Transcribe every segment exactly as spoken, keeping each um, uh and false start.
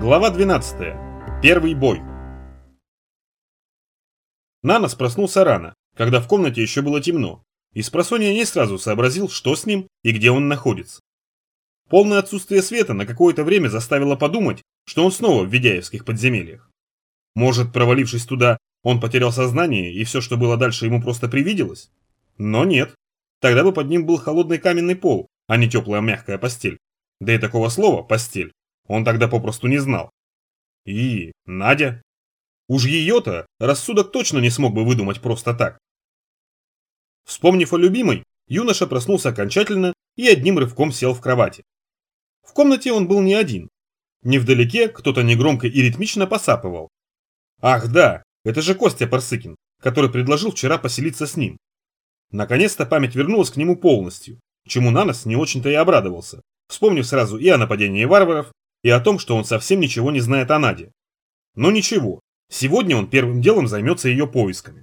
Глава двенадцатая. Первый бой. Нанос проснулся рано, когда в комнате еще было темно, и спросонья не сразу сообразил, что с ним и где он находится. Полное отсутствие света на какое-то время заставило подумать, что он снова в Ведяевских подземельях. Может, провалившись туда, он потерял сознание и все, что было дальше, ему просто привиделось? Но нет. Тогда бы под ним был холодный каменный пол, а не теплая мягкая постель. Да и такого слова «постель» он тогда попросту не знал. И Надя. Уж ее-то рассудок точно не смог бы выдумать просто так. Вспомнив о любимой, юноша проснулся окончательно и одним рывком сел в кровати. В комнате он был не один. Невдалеке кто-то негромко и ритмично посапывал. Ах да, это же Костя Парсыкин, который предложил вчера поселиться с ним. Наконец-то память вернулась к нему полностью, чему Нанос не очень-то и обрадовался, вспомнив сразу и о нападении варваров, и о том, что он совсем ничего не знает о Наде. Но ничего, сегодня он первым делом займется ее поисками.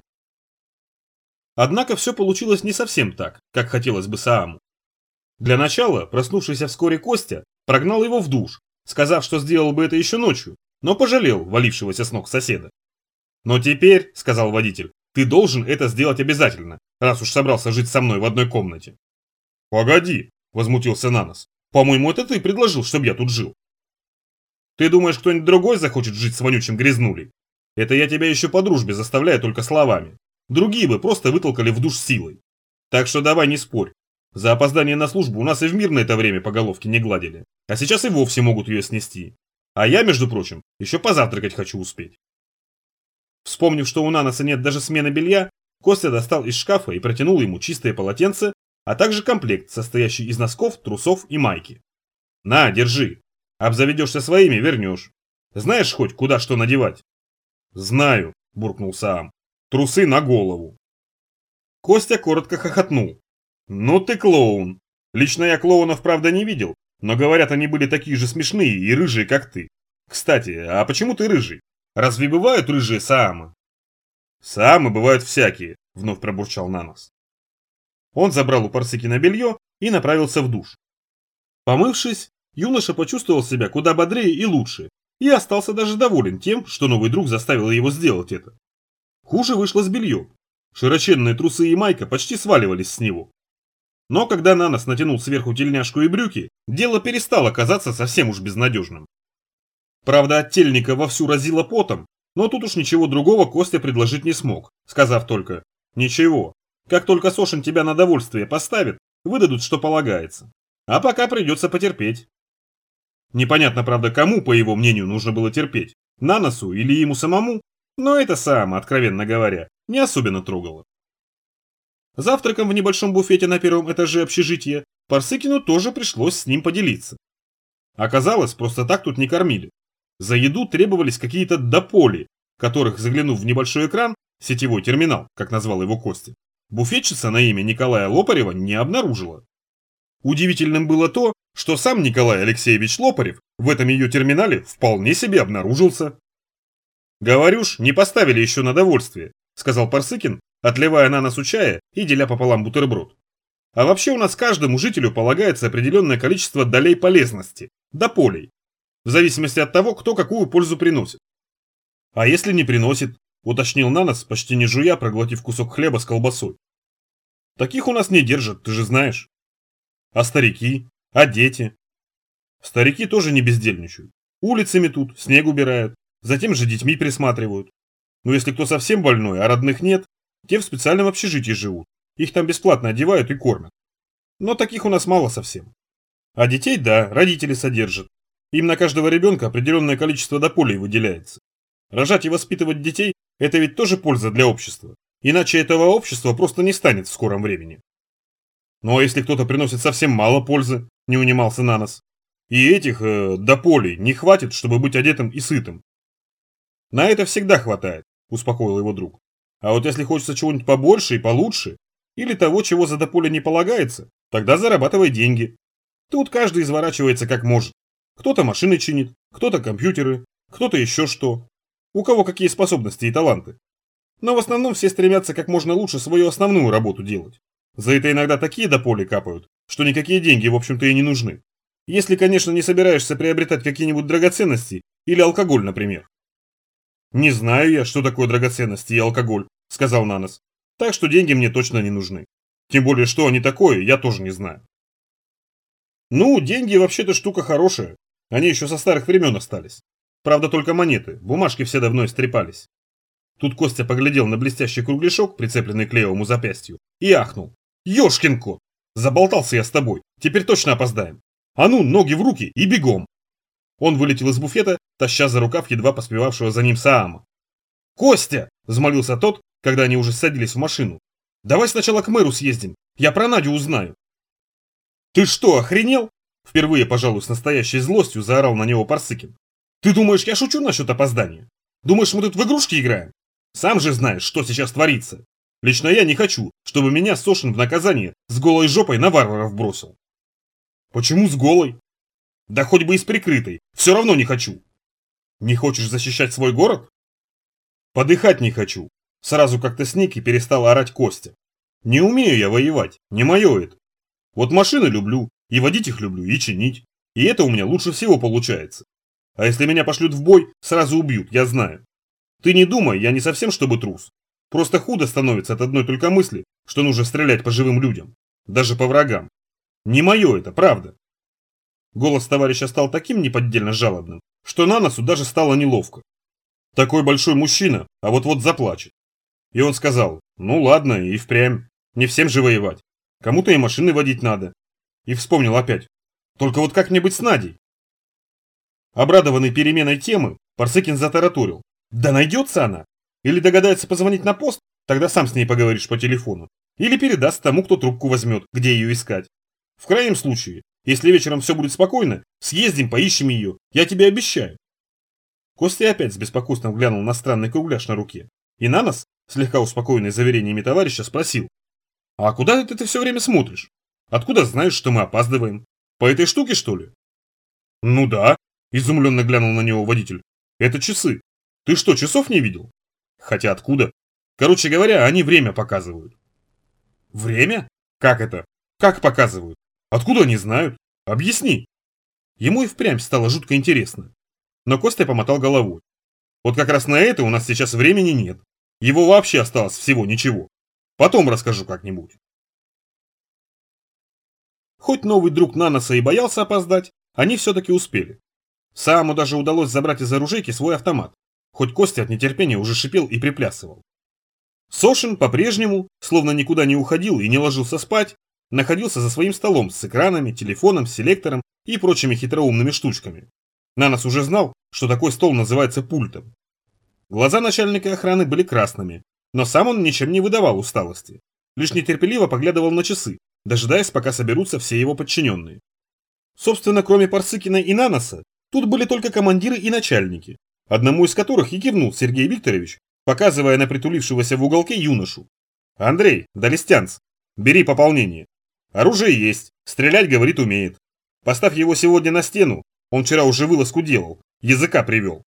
Однако все получилось не совсем так, как хотелось бы Сааму. Для начала, проснувшийся вскоре Костя прогнал его в душ, сказав, что сделал бы это еще ночью, но пожалел валившегося с ног соседа. «Но теперь, — сказал водитель, — ты должен это сделать обязательно, раз уж собрался жить со мной в одной комнате». «Погоди, — возмутился Нанос, — по-моему, это ты предложил, чтобы я тут жил». «Ты думаешь, кто-нибудь другой захочет жить с вонючим грязнулей? Это я тебя еще по дружбе заставляю только словами. Другие бы просто вытолкали в душ силой. Так что давай не спорь. За опоздание на службу у нас и в мирное это время по головке не гладили, а сейчас и вовсе могут ее снести. А я, между прочим, еще позавтракать хочу успеть». Вспомнив, что у Наноса нет даже смены белья, Костя достал из шкафа и протянул ему чистое полотенце, а также комплект, состоящий из носков, трусов и майки. «На, держи. Обзаведешься своими, вернешь. Знаешь хоть, куда что надевать?» «Знаю», – буркнул Саам. «Трусы на голову». Костя коротко хохотнул. «Ну ты клоун. Лично я клоунов, правда, не видел, но говорят, они были такие же смешные и рыжие, как ты. Кстати, а почему ты рыжий? Разве бывают рыжие Саамы?» «Саамы бывают всякие», – вновь пробурчал Нанос. Он забрал у Парсыкина белье и направился в душ. Помывшись, юноша почувствовал себя куда бодрее и лучше, и остался даже доволен тем, что новый друг заставил его сделать это. Хуже вышло с бельем. Широченные трусы и майка почти сваливались с него. Но когда Нанос натянул сверху тельняшку и брюки, дело перестало казаться совсем уж безнадежным. Правда, от тельника вовсю разило потом, но тут уж ничего другого Костя предложить не смог, сказав только: «Ничего, как только Сошин тебя на довольствие поставит, выдадут, что полагается. А пока придется потерпеть». Непонятно, правда, кому, по его мнению, нужно было терпеть, Наносу или ему самому, но это Саама, откровенно говоря, не особенно трогало. Завтраком в небольшом буфете на первом этаже общежития Парсыкину тоже пришлось с ним поделиться. Оказалось, просто так тут не кормили. За еду требовались какие-то дополи, которых, заглянув в небольшой экран, сетевой терминал, как назвал его Костя, буфетчица на имя Николая Лопарева не обнаружила. Удивительным было то, что сам Николай Алексеевич Лопарев в этом ее терминале вполне себе обнаружился. «Говорю ж, не поставили еще на довольствие», — сказал Парсыкин, отливая на носу чая и деля пополам бутерброд. «А вообще у нас каждому жителю полагается определенное количество долей полезности, дополей, в зависимости от того, кто какую пользу приносит». «А если не приносит?» — уточнил Нанос, почти не жуя, проглотив кусок хлеба с колбасой. «Таких у нас не держат, ты же знаешь». «А старики? А дети?» «Старики тоже не бездельничают. Улицы метут, снег убирают, затем же детьми присматривают. Но если кто совсем больной, а родных нет, те в специальном общежитии живут. Их там бесплатно одевают и кормят. Но таких у нас мало совсем. А детей, да, родители содержат. Им на каждого ребенка определенное количество дополей выделяется. Рожать и воспитывать детей – это ведь тоже польза для общества. Иначе этого общества просто не станет в скором времени». «Ну а если кто-то приносит совсем мало пользы?» – не унимался Нанос. «И этих э, дополей не хватит, чтобы быть одетым и сытым». «На это всегда хватает», – успокоил его друг. «А вот если хочется чего-нибудь побольше и получше, или того, чего за дополе не полагается, тогда зарабатывай деньги. Тут каждый изворачивается как может. Кто-то машины чинит, кто-то компьютеры, кто-то еще что. У кого какие способности и таланты. Но в основном все стремятся как можно лучше свою основную работу делать. За это иногда такие дополи капают, что никакие деньги, в общем-то, и не нужны. Если, конечно, не собираешься приобретать какие-нибудь драгоценности Или алкоголь, например. Не знаю я, что такое драгоценности и алкоголь, сказал Нанос. Так что деньги мне точно не нужны. Тем более, что они такое, я тоже не знаю. Ну, деньги вообще-то штука хорошая. Они еще со старых времен остались. Правда, только монеты, бумажки все давно истрепались. Тут Костя поглядел на блестящий кругляшок, прицепленный к левому запястью, и ахнул. Ёшкин кот! Заболтался я с тобой, теперь точно опоздаем. А ну, ноги в руки и бегом. Он вылетел из буфета, таща за рукав едва поспевавшего за ним Саама. «Костя!» – взмолился тот, когда они уже садились в машину. «Давай сначала к мэру съездим, я про Надю узнаю». «Ты что, охренел?» – впервые, пожалуй, с настоящей злостью заорал на него Парсыкин. «Ты думаешь, я шучу насчет опоздания? Думаешь, мы тут в игрушки играем? Сам же знаешь, что сейчас творится. Лично я не хочу, чтобы меня Сошин в наказание с голой жопой на варваров бросил». «Почему с голой?» «Да хоть бы и с прикрытой, все равно не хочу». «Не хочешь защищать свой город?» «Подыхать не хочу», – сразу как-то сник и перестал орать Костя. «Не умею я воевать, не мое это. Вот машины люблю, и водить их люблю, и чинить. И это у меня лучше всего получается. А если меня пошлют в бой, сразу убьют, я знаю. Ты не думай, я не совсем чтобы трус. Просто худо становится от одной только мысли, что нужно стрелять по живым людям. Даже по врагам. Не мое это, правда». Голос товарища стал таким неподдельно жалобным, что Наносу даже стало неловко. Такой большой мужчина, а вот-вот заплачет. И он сказал: «Ну ладно, и впрямь. Не всем же воевать. Кому-то и машины водить надо». И вспомнил опять: «Только вот как мне быть с Надей?» Обрадованный переменой темы, Парсыкин затараторил: «Да найдется она. Или догадается позвонить на пост, тогда сам с ней поговоришь по телефону. Или передаст тому, кто трубку возьмет, где ее искать. В крайнем случае, если вечером все будет спокойно, съездим, поищем ее, я тебе обещаю». Костя опять с беспокойством глянул на странный кругляш на руке. И Нанос, слегка успокоенный заверениями товарища, спросил: «А куда это ты все время смотришь? Откуда знаешь, что мы опаздываем? По этой штуке, что ли?» «Ну да», – изумленно глянул на него водитель. «Это часы. Ты что, часов не видел?» «Хотя откуда? Короче говоря, они время показывают». «Время? Как это? Как показывают? Откуда они знают? Объясни». Ему и впрямь стало жутко интересно. Но Костя помотал головой. «Вот как раз на это у нас сейчас времени нет. Его вообще осталось всего ничего. Потом расскажу как-нибудь». Хоть новый друг Наноса и боялся опоздать, они все-таки успели. Сааму даже удалось забрать из оружейки свой автомат, хоть Костя от нетерпения уже шипел и приплясывал. Сошин по-прежнему, словно никуда не уходил и не ложился спать, находился за своим столом с экранами, телефоном, селектором и прочими хитроумными штучками. Нанос уже знал, что такой стол называется пультом. Глаза начальника охраны были красными, но сам он ничем не выдавал усталости. Лишь нетерпеливо поглядывал на часы, дожидаясь, пока соберутся все его подчиненные. Собственно, кроме Парсыкина и Наноса, тут были только командиры и начальники, одному из которых и кивнул Сергей Викторович, показывая на притулившегося в уголке юношу. «Андрей, Долестянц, бери пополнение. Оружие есть, стрелять, говорит, умеет. Поставь его сегодня на стену, он вчера уже вылазку делал, языка привел».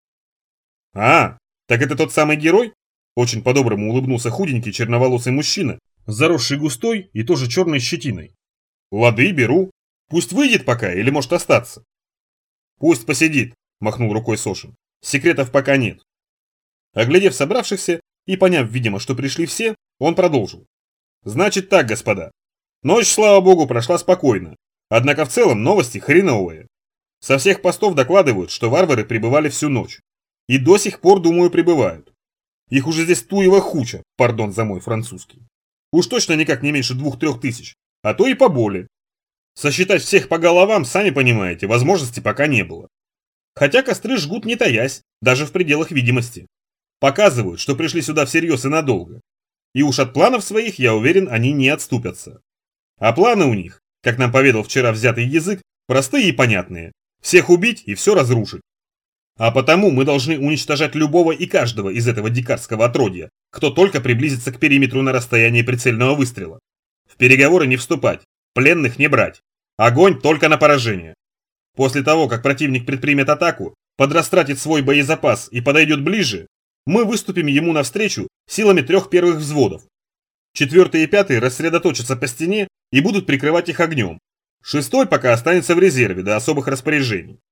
«А, так это тот самый герой?» Очень по-доброму улыбнулся худенький черноволосый мужчина, заросший густой и тоже черной щетиной. «Лады, беру. Пусть выйдет пока или может остаться?» «Пусть посидит», – махнул рукой Сошин. «Секретов пока нет». Оглядев собравшихся и поняв, видимо, что пришли все, он продолжил. «Значит так, господа. Ночь, слава богу, прошла спокойно. Однако в целом новости хреновые. Со всех постов докладывают, что варвары пребывали всю ночь. И до сих пор, думаю, пребывают. Их уже здесь туева хуча, пардон за мой французский. Уж точно никак не меньше двух-трех тысяч, а то и поболее. Сосчитать всех по головам, сами понимаете, возможности пока не было. Хотя костры жгут не таясь, даже в пределах видимости. Показывают, что пришли сюда всерьез и надолго. И уж от планов своих, я уверен, они не отступятся. А планы у них, как нам поведал вчера взятый язык, простые и понятные. Всех убить и все разрушить. А потому мы должны уничтожать любого и каждого из этого дикарского отродья, кто только приблизится к периметру на расстоянии прицельного выстрела. В переговоры не вступать, пленных не брать. Огонь только на поражение. После того, как противник предпримет атаку, подрастратит свой боезапас и подойдет ближе, мы выступим ему навстречу силами трех первых взводов. Четвертый и пятый рассредоточатся по стене и будут прикрывать их огнем. Шестой пока останется в резерве до особых распоряжений.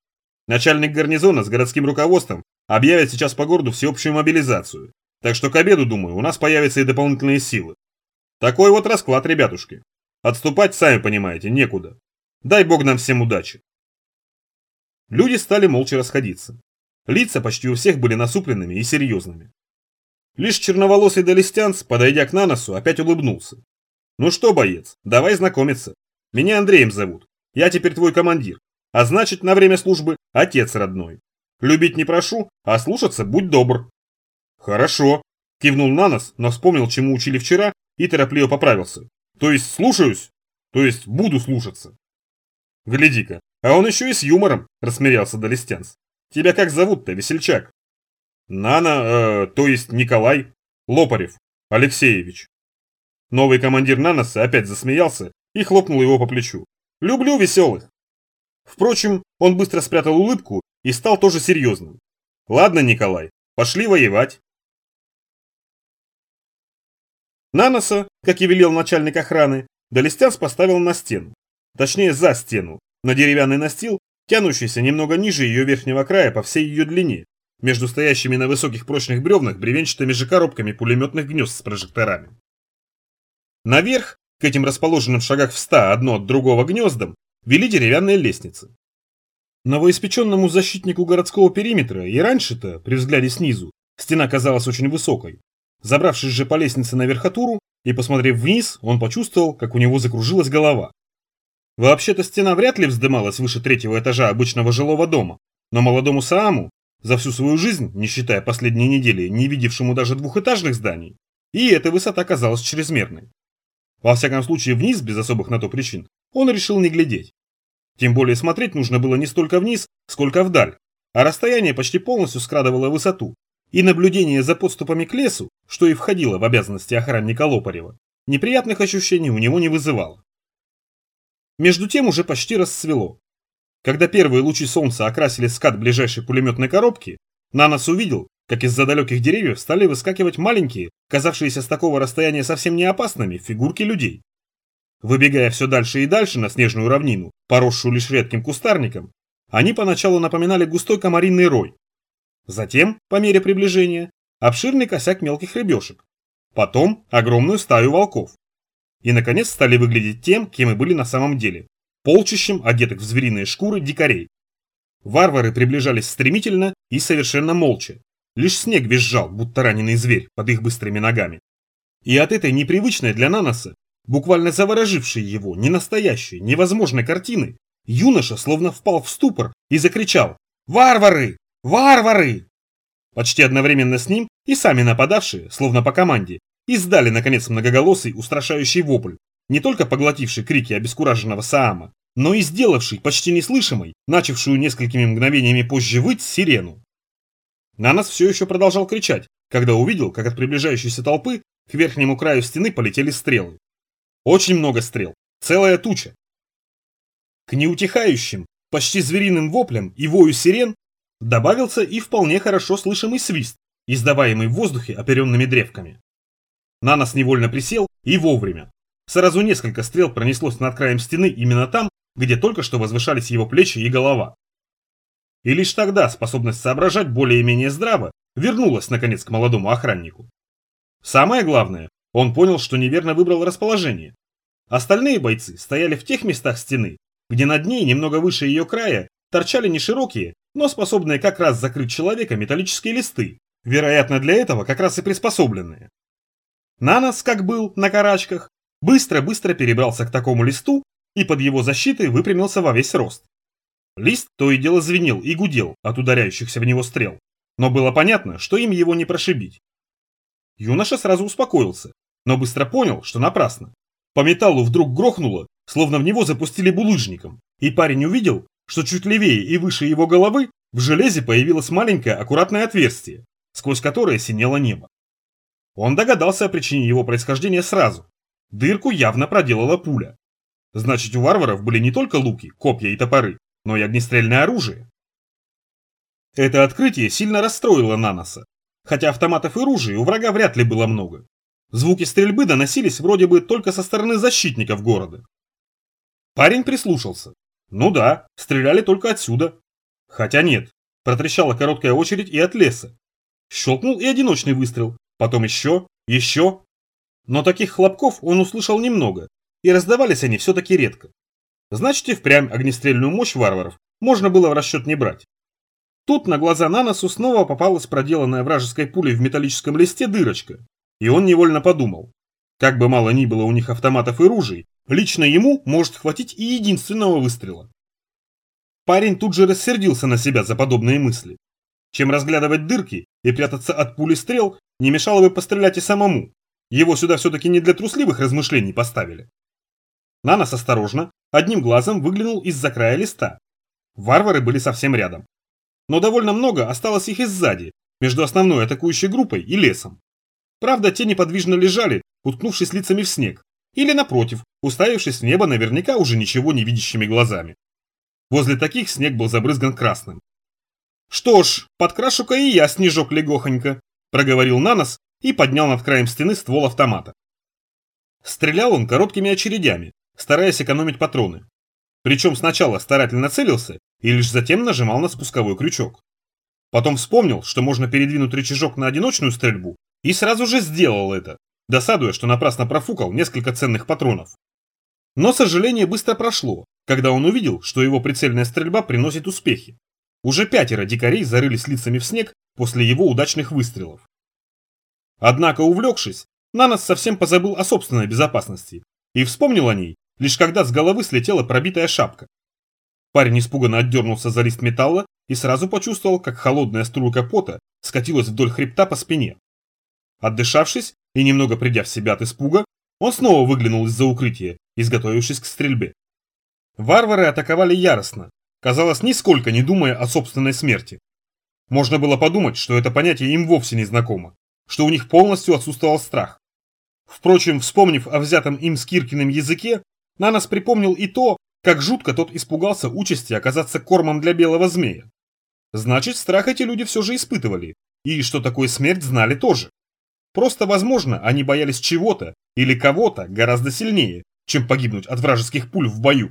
Начальник гарнизона с городским руководством объявит сейчас по городу всеобщую мобилизацию. Так что к обеду, думаю, у нас появятся и дополнительные силы. Такой вот расклад, ребятушки. Отступать, сами понимаете, некуда. Дай бог нам всем удачи. Люди стали молча расходиться. Лица почти у всех были насупленными и серьезными. Лишь черноволосый Долестянц, подойдя к Наносу, опять улыбнулся. «Ну что, боец, давай знакомиться. Меня Андреем зовут. Я теперь твой командир. А значит, на время службы отец родной. Любить не прошу, а слушаться будь добр». «Хорошо», – кивнул Нанос, но вспомнил, чему учили вчера, и торопливо поправился. «То есть слушаюсь? То есть буду слушаться». «Гляди-ка, а он еще и с юмором», – рассмеялся Долестянц. «Тебя как зовут-то, весельчак?» «Нана, э, то есть Николай Лопарев Алексеевич». Новый командир Наноса опять засмеялся и хлопнул его по плечу. «Люблю веселых». Впрочем, он быстро спрятал улыбку и стал тоже серьезным. «Ладно, Николай, пошли воевать». Наноса, как и велел начальник охраны, Долестянц поставил на стену. Точнее, за стену, на деревянный настил, тянущийся немного ниже ее верхнего края по всей ее длине, между стоящими на высоких прочных бревнах бревенчатыми же коробками пулеметных гнезд с прожекторами. Наверх, к этим расположенным в шагах в ста одно от другого гнездам, вели деревянные лестницы. Новоиспеченному защитнику городского периметра и раньше-то, при взгляде снизу, стена казалась очень высокой. Забравшись же по лестнице на верхотуру и посмотрев вниз, он почувствовал, как у него закружилась голова. Вообще-то стена вряд ли вздымалась выше третьего этажа обычного жилого дома, но молодому Сааму, за всю свою жизнь, не считая последней недели, не видевшему даже двухэтажных зданий, и эта высота казалась чрезмерной. Во всяком случае, вниз, без особых на то причин, он решил не глядеть. Тем более смотреть нужно было не столько вниз, сколько вдаль, а расстояние почти полностью скрадывало высоту, и наблюдение за подступами к лесу, что и входило в обязанности охранника Лопарева, неприятных ощущений у него не вызывало. Между тем уже почти рассвело. Когда первые лучи солнца окрасили скат ближайшей пулеметной коробки, Нанос увидел, как из-за далеких деревьев стали выскакивать маленькие, казавшиеся с такого расстояния совсем не опасными, фигурки людей. Выбегая все дальше и дальше на снежную равнину, поросшую лишь редким кустарником, они поначалу напоминали густой комаринный рой. Затем, по мере приближения, обширный косяк мелких рыбешек. Потом огромную стаю волков. И, наконец, стали выглядеть тем, кем и были на самом деле – полчищем, одетых в звериные шкуры, дикарей. Варвары приближались стремительно и совершенно молча. Лишь снег визжал, будто раненый зверь, под их быстрыми ногами. И от этой непривычной для Наноса, буквально заворожившей его, ненастоящей, невозможной картины, юноша словно впал в ступор и закричал «Варвары! Варвары!». Почти одновременно с ним и сами нападавшие, словно по команде, издали, наконец, многоголосый, устрашающий вопль, не только поглотивший крики обескураженного Саама, но и сделавший почти неслышимой, начавшую несколькими мгновениями позже выть, сирену. Нанос все еще продолжал кричать, когда увидел, как от приближающейся толпы к верхнему краю стены полетели стрелы. Очень много стрел, целая туча. К неутихающим, почти звериным воплям и вою сирен добавился и вполне хорошо слышимый свист, издаваемый в воздухе оперенными древками. Нанос невольно присел и вовремя. Сразу несколько стрел пронеслось над краем стены именно там, где только что возвышались его плечи и голова. И лишь тогда способность соображать более-менее здраво вернулась, наконец, к молодому охраннику. Самое главное, он понял, что неверно выбрал расположение. Остальные бойцы стояли в тех местах стены, где над ней, немного выше ее края, торчали не широкие, но способные как раз закрыть человека металлические листы, вероятно, для этого как раз и приспособленные. Нанос, как был, на карачках, быстро-быстро перебрался к такому листу и под его защитой выпрямился во весь рост. Лист то и дело звенел и гудел от ударяющихся в него стрел, но было понятно, что им его не прошибить. Юноша сразу успокоился, но быстро понял, что напрасно. По металлу вдруг грохнуло, словно в него запустили булыжником, и парень увидел, что чуть левее и выше его головы в железе появилось маленькое аккуратное отверстие, сквозь которое синело небо. Он догадался о причине его происхождения сразу. Дырку явно проделала пуля. Значит, у варваров были не только луки, копья и топоры, но и огнестрельное оружие. Это открытие сильно расстроило Наноса, хотя автоматов и ружей у врага вряд ли было много. Звуки стрельбы доносились вроде бы только со стороны защитников города. Парень прислушался. Ну да, стреляли только отсюда. Хотя нет, протрещала короткая очередь и от леса. Щелкнул и одиночный выстрел, потом еще, еще. Но таких хлопков он услышал немного, и раздавались они все-таки редко. Значит, и впрямь огнестрельную мощь варваров можно было в расчет не брать. Тут на глаза Наносу снова попалась проделанная вражеской пулей в металлическом листе дырочка, и он невольно подумал. Как бы мало ни было у них автоматов и ружей, лично ему может хватить и единственного выстрела. Парень тут же рассердился на себя за подобные мысли. Чем разглядывать дырки и прятаться от пули стрел, не мешало бы пострелять и самому. Его сюда все-таки не для трусливых размышлений поставили. Нанос осторожно, одним глазом выглянул из-за края листа. Варвары были совсем рядом. Но довольно много осталось их и сзади, между основной атакующей группой и лесом. Правда, те неподвижно лежали, уткнувшись лицами в снег, или напротив, уставившись в небо наверняка уже ничего не видящими глазами. Возле таких снег был забрызган красным. «Что ж, подкрашу-ка и я снежок легохонько», – проговорил Нанос и поднял над краем стены ствол автомата. Стрелял он короткими очередями, стараясь экономить патроны. Причем сначала старательно целился и лишь затем нажимал на спусковой крючок. Потом вспомнил, что можно передвинуть рычажок на одиночную стрельбу, и сразу же сделал это, досадуя, что напрасно профукал несколько ценных патронов. Но сожаление быстро прошло, когда он увидел, что его прицельная стрельба приносит успехи. Уже пятеро дикарей зарылись лицами в снег после его удачных выстрелов. Однако, увлекшись, Нанос совсем позабыл о собственной безопасности и вспомнил о ней, лишь когда с головы слетела пробитая шапка. Парень испуганно отдернулся за лист металла и сразу почувствовал, как холодная струйка пота скатилась вдоль хребта по спине. Отдышавшись и немного придя в себя от испуга, он снова выглянул из-за укрытия, изготовившись к стрельбе. Варвары атаковали яростно, казалось, нисколько не думая о собственной смерти. Можно было подумать, что это понятие им вовсе не знакомо, что у них полностью отсутствовал страх. Впрочем, вспомнив о взятом им с Киркиным языке, Нанос припомнил и то, как жутко тот испугался участи оказаться кормом для белого змея. Значит, страх эти люди все же испытывали, и что такое смерть знали тоже. Просто, возможно, они боялись чего-то или кого-то гораздо сильнее, чем погибнуть от вражеских пуль в бою.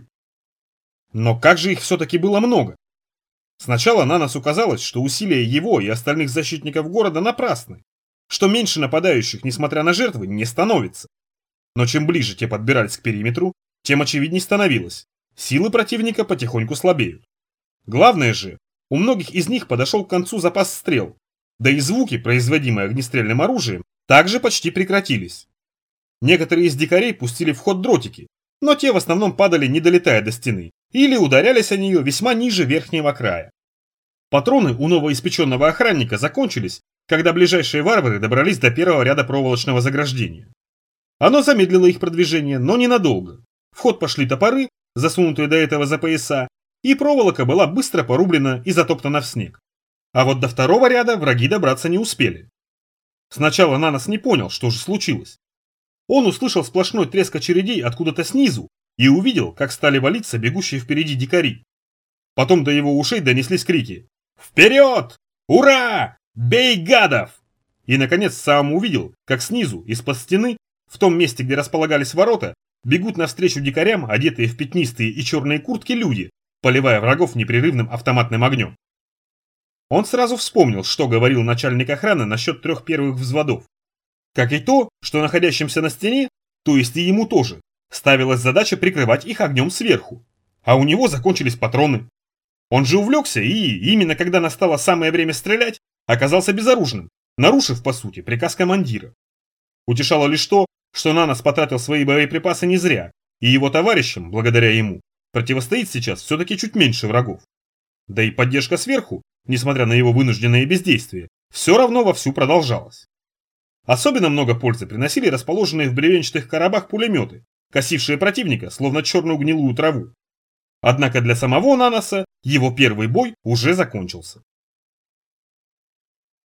Но как же их все-таки было много? Сначала Наносу казалось, что усилия его и остальных защитников города напрасны, что меньше нападающих, несмотря на жертвы, не становится. Но чем ближе те подбирались к периметру, тем очевидней становилось. Силы противника потихоньку слабеют. Главное же, у многих из них подошел к концу запас стрел, да и звуки, производимые огнестрельным оружием, также почти прекратились. Некоторые из дикарей пустили в ход дротики, но те в основном падали, не долетая до стены, или ударялись о нее весьма ниже верхнего края. Патроны у новоиспеченного охранника закончились, когда ближайшие варвары добрались до первого ряда проволочного заграждения. Оно замедлило их продвижение, но ненадолго. В ход пошли топоры, засунутые до этого за пояса, и проволока была быстро порублена и затоптана в снег. А вот до второго ряда враги добраться не успели. Сначала Нанос не понял, что же случилось. Он услышал сплошной треск очередей откуда-то снизу и увидел, как стали валиться бегущие впереди дикари. Потом до его ушей донеслись крики: «Вперед! Ура! Бей гадов!» И, наконец, сам увидел, как снизу, из-под стены, в том месте, где располагались ворота, бегут навстречу дикарям, одетые в пятнистые и черные куртки люди, поливая врагов непрерывным автоматным огнем. Он сразу вспомнил, что говорил начальник охраны насчет трех первых взводов. Как и то, что находящимся на стене, то есть и ему тоже, ставилась задача прикрывать их огнем сверху. А у него закончились патроны. Он же увлекся и, именно когда настало самое время стрелять, оказался безоружным, нарушив, по сути, приказ командира. Утешало лишь то, что Нанос потратил свои боеприпасы не зря, и его товарищам, благодаря ему, противостоит сейчас все-таки чуть меньше врагов. Да и поддержка сверху, несмотря на его вынужденное бездействие, все равно вовсю продолжалась. Особенно много пользы приносили расположенные в бревенчатых коробах пулеметы, косившие противника, словно черную гнилую траву. Однако для самого Наноса его первый бой уже закончился.